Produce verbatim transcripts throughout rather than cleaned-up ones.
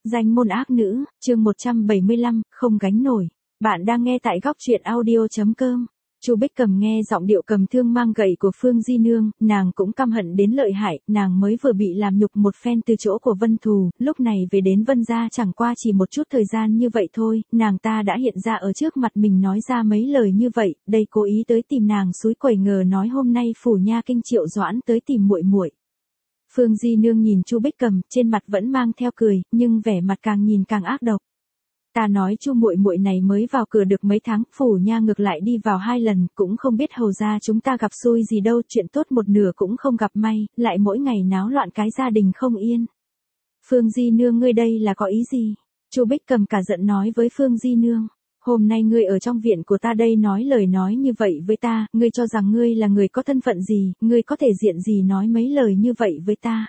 Danh môn ác nữ, chương một trăm bảy mươi lăm, không gánh nổi. Bạn đang nghe tại góc truyện audio chấm com. Chu Bích Cầm nghe giọng điệu cầm thương mang gậy của Phương Di Nương, nàng cũng căm hận đến lợi hại, nàng mới vừa bị làm nhục một phen từ chỗ của Vân Thù, lúc này về đến Vân gia chẳng qua chỉ một chút thời gian như vậy thôi, nàng ta đã hiện ra ở trước mặt mình nói ra mấy lời như vậy, đây cố ý tới tìm nàng xúi quẩy ngờ nói hôm nay phủ nha kinh Triệu Doãn tới tìm muội muội. Phương Di Nương nhìn Chu Bích Cầm, trên mặt vẫn mang theo cười, nhưng vẻ mặt càng nhìn càng ác độc. Ta nói Chu muội muội này mới vào cửa được mấy tháng, phủ nha ngược lại đi vào hai lần, cũng không biết hầu gia chúng ta gặp xui gì đâu, chuyện tốt một nửa cũng không gặp may, lại mỗi ngày náo loạn cái gia đình không yên. Phương Di Nương ngươi đây là có ý gì? Chu Bích Cầm cả giận nói với Phương Di Nương. Hôm nay ngươi ở trong viện của ta đây nói lời nói như vậy với ta, ngươi cho rằng ngươi là người có thân phận gì, ngươi có thể diện gì nói mấy lời như vậy với ta.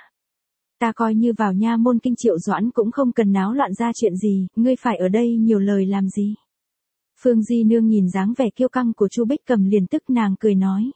Ta coi như vào nha môn kinh Triệu Doãn cũng không cần náo loạn ra chuyện gì, ngươi phải ở đây nhiều lời làm gì. Phương Di Nương nhìn dáng vẻ kiêu căng của Chu Bích Cầm liền tức nàng cười nói.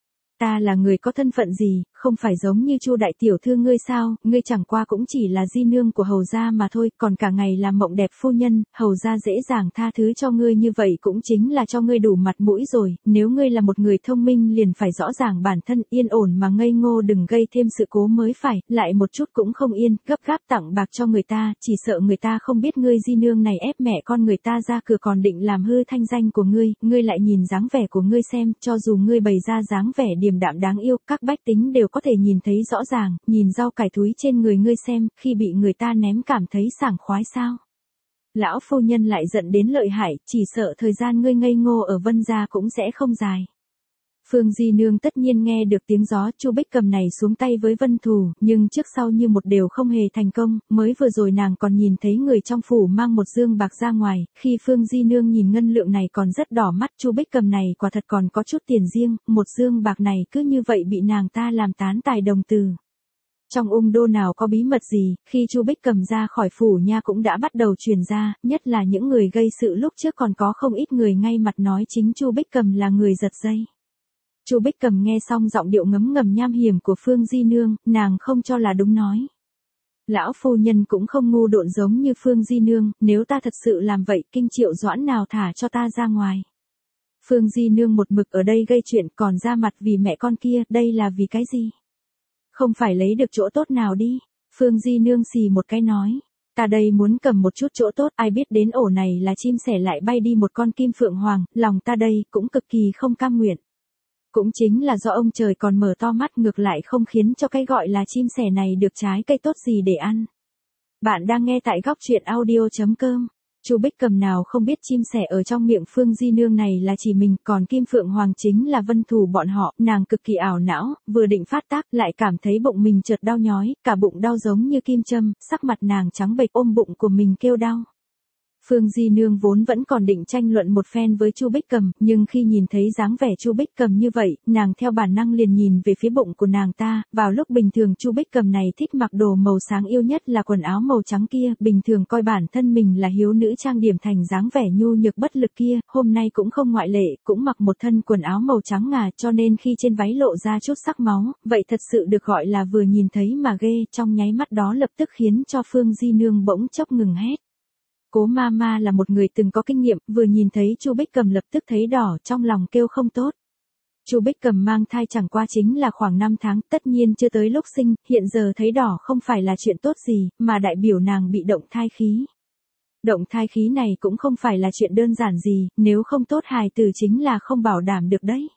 Ta là người có thân phận gì, không phải giống như Chu đại tiểu thư ngươi sao, ngươi chẳng qua cũng chỉ là di nương của hầu gia mà thôi, còn cả ngày làm mộng đẹp phu nhân, hầu gia dễ dàng tha thứ cho ngươi như vậy cũng chính là cho ngươi đủ mặt mũi rồi, nếu ngươi là một người thông minh liền phải rõ ràng bản thân yên ổn mà ngây ngô đừng gây thêm sự cố mới phải, lại một chút cũng không yên, gấp gáp tặng bạc cho người ta, chỉ sợ người ta không biết ngươi di nương này ép mẹ con người ta ra cửa còn định làm hư thanh danh của ngươi, ngươi lại nhìn dáng vẻ của ngươi xem, cho dù ngươi bày ra dáng vẻ điềm đạm đáng yêu, các bách tính đều có thể nhìn thấy rõ ràng, nhìn rau cải túi trên người ngươi xem, khi bị người ta ném cảm thấy sảng khoái sao. Lão phu nhân lại giận đến lợi hại, chỉ sợ thời gian ngươi ngây ngô ở Vân gia cũng sẽ không dài. Phương Di Nương tất nhiên nghe được tiếng gió, Chu Bích Cầm này xuống tay với Vân Thù, nhưng trước sau như một đều không hề thành công, mới vừa rồi nàng còn nhìn thấy người trong phủ mang một dương bạc ra ngoài, khi Phương Di Nương nhìn ngân lượng này còn rất đỏ mắt, Chu Bích Cầm này quả thật còn có chút tiền riêng, một dương bạc này cứ như vậy bị nàng ta làm tán tài đồng từ. Trong ung đô nào có bí mật gì, khi Chu Bích Cầm ra khỏi phủ nha cũng đã bắt đầu truyền ra, nhất là những người gây sự lúc trước còn có không ít người ngay mặt nói chính Chu Bích Cầm là người giật dây. Chu Bích Cầm nghe xong giọng điệu ngấm ngầm nham hiểm của Phương Di Nương, nàng không cho là đúng nói. Lão phu nhân cũng không ngu độn giống như Phương Di Nương, nếu ta thật sự làm vậy, kinh Triệu Doãn nào thả cho ta ra ngoài. Phương Di Nương một mực ở đây gây chuyện còn ra mặt vì mẹ con kia, đây là vì cái gì? Không phải lấy được chỗ tốt nào đi. Phương Di Nương xì một cái nói. Ta đây muốn cầm một chút chỗ tốt, ai biết đến ổ này là chim sẻ lại bay đi một con kim phượng hoàng, lòng ta đây cũng cực kỳ không cam nguyện. Cũng chính là do ông trời còn mở to mắt ngược lại không khiến cho cái gọi là chim sẻ này được trái cây tốt gì để ăn. Bạn đang nghe tại góc truyện audio chấm com. Chu Bích Cầm nào không biết chim sẻ ở trong miệng Phương Di Nương này là chỉ mình, còn Kim Phượng Hoàng chính là Vân Thù bọn họ, nàng cực kỳ ảo não, vừa định phát tác lại cảm thấy bụng mình chợt đau nhói, cả bụng đau giống như kim châm, sắc mặt nàng trắng bệch ôm bụng của mình kêu đau. Phương Di Nương vốn vẫn còn định tranh luận một phen với Chu Bích Cầm, nhưng khi nhìn thấy dáng vẻ Chu Bích Cầm như vậy, nàng theo bản năng liền nhìn về phía bụng của nàng ta, vào lúc bình thường Chu Bích Cầm này thích mặc đồ màu sáng yêu nhất là quần áo màu trắng kia, bình thường coi bản thân mình là hiếu nữ trang điểm thành dáng vẻ nhu nhược bất lực kia, hôm nay cũng không ngoại lệ, cũng mặc một thân quần áo màu trắng ngà, cho nên khi trên váy lộ ra chút sắc máu, vậy thật sự được gọi là vừa nhìn thấy mà ghê, trong nháy mắt đó lập tức khiến cho Phương Di Nương bỗng chốc ngừng hét. Cố ma ma là một người từng có kinh nghiệm, vừa nhìn thấy Chu Bích Cầm lập tức thấy đỏ, trong lòng kêu không tốt. Chu Bích Cầm mang thai chẳng qua chính là khoảng năm tháng, tất nhiên chưa tới lúc sinh, hiện giờ thấy đỏ không phải là chuyện tốt gì, mà đại biểu nàng bị động thai khí. Động thai khí này cũng không phải là chuyện đơn giản gì, nếu không tốt hài tử chính là không bảo đảm được đấy.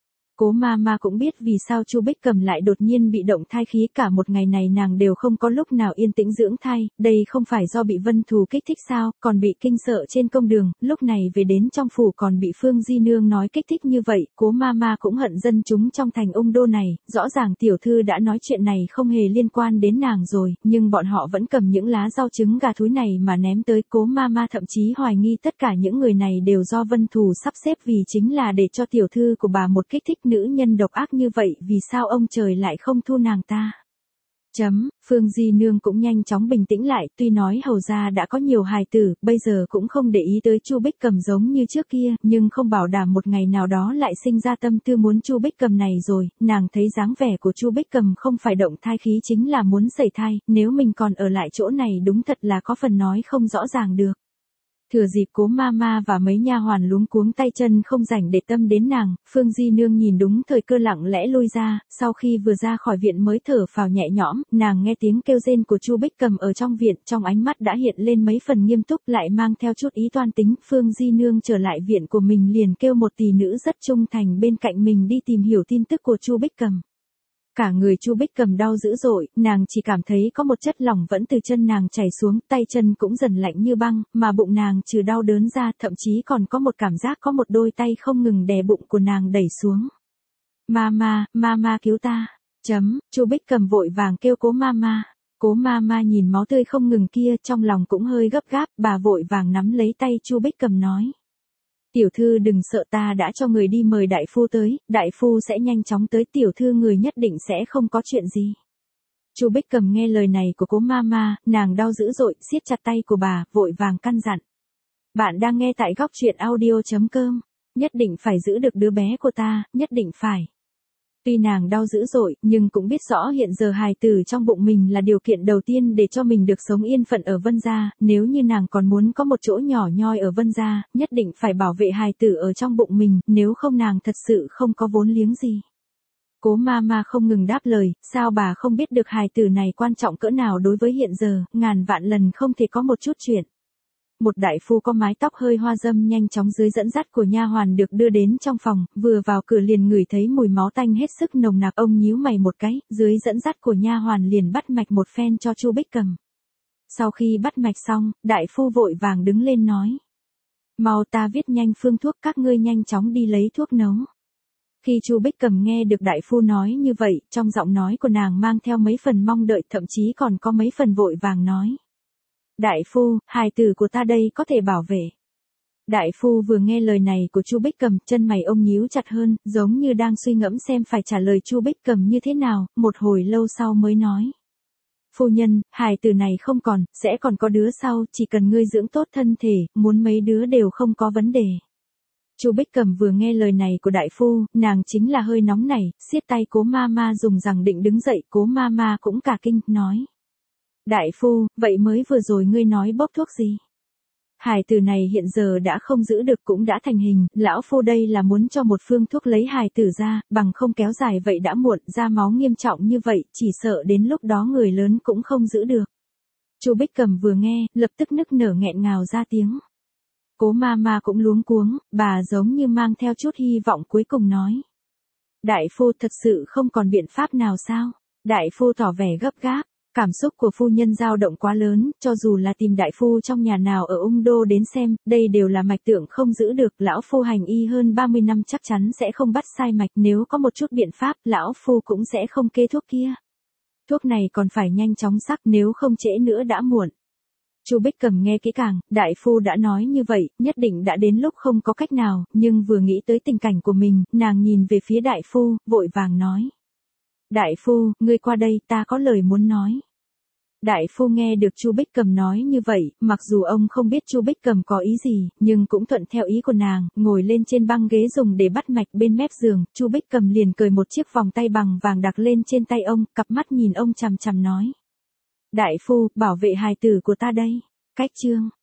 Cố ma ma cũng biết vì sao Chu Bích Cầm lại đột nhiên bị động thai khí, cả một ngày này nàng đều không có lúc nào yên tĩnh dưỡng thai, đây không phải do bị Vân Thù kích thích sao, còn bị kinh sợ trên công đường, lúc này về đến trong phủ còn bị Phương Di Nương nói kích thích như vậy, cố ma ma cũng hận dân chúng trong thành ung đô này, rõ ràng tiểu thư đã nói chuyện này không hề liên quan đến nàng rồi, nhưng bọn họ vẫn cầm những lá rau trứng gà thúi này mà ném tới, cố ma ma thậm chí hoài nghi tất cả những người này đều do Vân Thù sắp xếp vì chính là để cho tiểu thư của bà một kích thích nữ nhân độc ác như vậy, vì sao ông trời lại không thu nàng ta. Chấm, Phương Di Nương cũng nhanh chóng bình tĩnh lại, tuy nói hầu gia đã có nhiều hài tử, bây giờ cũng không để ý tới Chu Bích Cầm giống như trước kia, nhưng không bảo đảm một ngày nào đó lại sinh ra tâm tư muốn Chu Bích Cầm này rồi, nàng thấy dáng vẻ của Chu Bích Cầm không phải động thai khí chính là muốn sẩy thai, nếu mình còn ở lại chỗ này đúng thật là có phần nói không rõ ràng được. Thừa dịp Cố Mama và mấy nha hoàn luống cuống tay chân không rảnh để tâm đến nàng, Phương Di Nương nhìn đúng thời cơ lặng lẽ lui ra, sau khi vừa ra khỏi viện mới thở phào nhẹ nhõm, nàng nghe tiếng kêu rên của Chu Bích Cầm ở trong viện, trong ánh mắt đã hiện lên mấy phần nghiêm túc lại mang theo chút ý toan tính, Phương Di Nương trở lại viện của mình liền kêu một tỷ nữ rất trung thành bên cạnh mình đi tìm hiểu tin tức của Chu Bích Cầm. Cả người Chu Bích Cầm đau dữ dội, nàng chỉ cảm thấy có một chất lỏng vẫn từ chân nàng chảy xuống, tay chân cũng dần lạnh như băng, mà bụng nàng trừ đau đớn ra, thậm chí còn có một cảm giác có một đôi tay không ngừng đè bụng của nàng đẩy xuống. Mama, Mama cứu ta. Chấm, Chu Bích Cầm vội vàng kêu Cố Mama. Cố Mama nhìn máu tươi không ngừng kia, trong lòng cũng hơi gấp gáp, bà vội vàng nắm lấy tay Chu Bích Cầm nói. Tiểu thư đừng sợ, ta đã cho người đi mời đại phu tới, đại phu sẽ nhanh chóng tới, tiểu thư người nhất định sẽ không có chuyện gì. Chu Bích Cầm nghe lời này của Cố Mama, nàng đau dữ dội, siết chặt tay của bà, vội vàng căn dặn. Bạn đang nghe tại góc truyện audio chấm com, nhất định phải giữ được đứa bé của ta, nhất định phải. Tuy nàng đau dữ dội, nhưng cũng biết rõ hiện giờ hài tử trong bụng mình là điều kiện đầu tiên để cho mình được sống yên phận ở Vân Gia, nếu như nàng còn muốn có một chỗ nhỏ nhoi ở Vân Gia, nhất định phải bảo vệ hài tử ở trong bụng mình, nếu không nàng thật sự không có vốn liếng gì. Cố Mama không ngừng đáp lời, sao bà không biết được hài tử này quan trọng cỡ nào đối với hiện giờ, ngàn vạn lần không thể có một chút chuyện. Một đại phu có mái tóc hơi hoa râm nhanh chóng dưới dẫn dắt của nha hoàn được đưa đến trong phòng, vừa vào cửa liền ngửi thấy mùi máu tanh hết sức nồng nặc, ông nhíu mày một cái, dưới dẫn dắt của nha hoàn liền bắt mạch một phen cho Chu Bích Cầm. Sau khi bắt mạch xong, đại phu vội vàng đứng lên nói: "Mau ta viết nhanh phương thuốc, các ngươi nhanh chóng đi lấy thuốc nấu." Khi Chu Bích Cầm nghe được đại phu nói như vậy, trong giọng nói của nàng mang theo mấy phần mong đợi, thậm chí còn có mấy phần vội vàng nói: "Đại phu, hài tử của ta đây có thể bảo vệ." Đại phu vừa nghe lời này của Chu Bích Cầm, chân mày ông nhíu chặt hơn, giống như đang suy ngẫm xem phải trả lời Chu Bích Cầm như thế nào, một hồi lâu sau mới nói: "Phu nhân, hài tử này không còn, sẽ còn có đứa sau, chỉ cần ngươi dưỡng tốt thân thể, muốn mấy đứa đều không có vấn đề." Chu Bích Cầm vừa nghe lời này của đại phu, nàng chính là hơi nóng nảy, siết tay Cố Mama dùng rằng định đứng dậy, Cố Mama cũng cả kinh, nói: "Đại phu, vậy mới vừa rồi ngươi nói bốc thuốc gì? Hài tử này hiện giờ đã không giữ được cũng đã thành hình, lão phu đây là muốn cho một phương thuốc lấy hài tử ra, bằng không kéo dài vậy đã muộn, ra máu nghiêm trọng như vậy, chỉ sợ đến lúc đó người lớn cũng không giữ được." Chu Bích Cầm vừa nghe, lập tức nức nở nghẹn ngào ra tiếng. Cố Mama cũng luống cuống, bà giống như mang theo chút hy vọng cuối cùng nói: "Đại phu thật sự không còn biện pháp nào sao?" Đại phu tỏ vẻ gấp gáp. Cảm xúc của phu nhân dao động quá lớn, cho dù là tìm đại phu trong nhà nào ở Ung Đô đến xem, đây đều là mạch tượng không giữ được, lão phu hành y hơn ba mươi năm chắc chắn sẽ không bắt sai mạch, nếu có một chút biện pháp, lão phu cũng sẽ không kê thuốc kia. Thuốc này còn phải nhanh chóng sắc, nếu không trễ nữa đã muộn. Chu Bích Cầm nghe kỹ càng, đại phu đã nói như vậy, nhất định đã đến lúc không có cách nào, nhưng vừa nghĩ tới tình cảnh của mình, nàng nhìn về phía đại phu, vội vàng nói: "Đại phu, ngươi qua đây, ta có lời muốn nói." Đại phu nghe được Chu Bích Cầm nói như vậy, mặc dù ông không biết Chu Bích Cầm có ý gì, nhưng cũng thuận theo ý của nàng, ngồi lên trên băng ghế dùng để bắt mạch bên mép giường, Chu Bích Cầm liền cởi một chiếc vòng tay bằng vàng đặt lên trên tay ông, cặp mắt nhìn ông chằm chằm nói: "Đại phu, bảo vệ hài tử của ta đây." Cách chương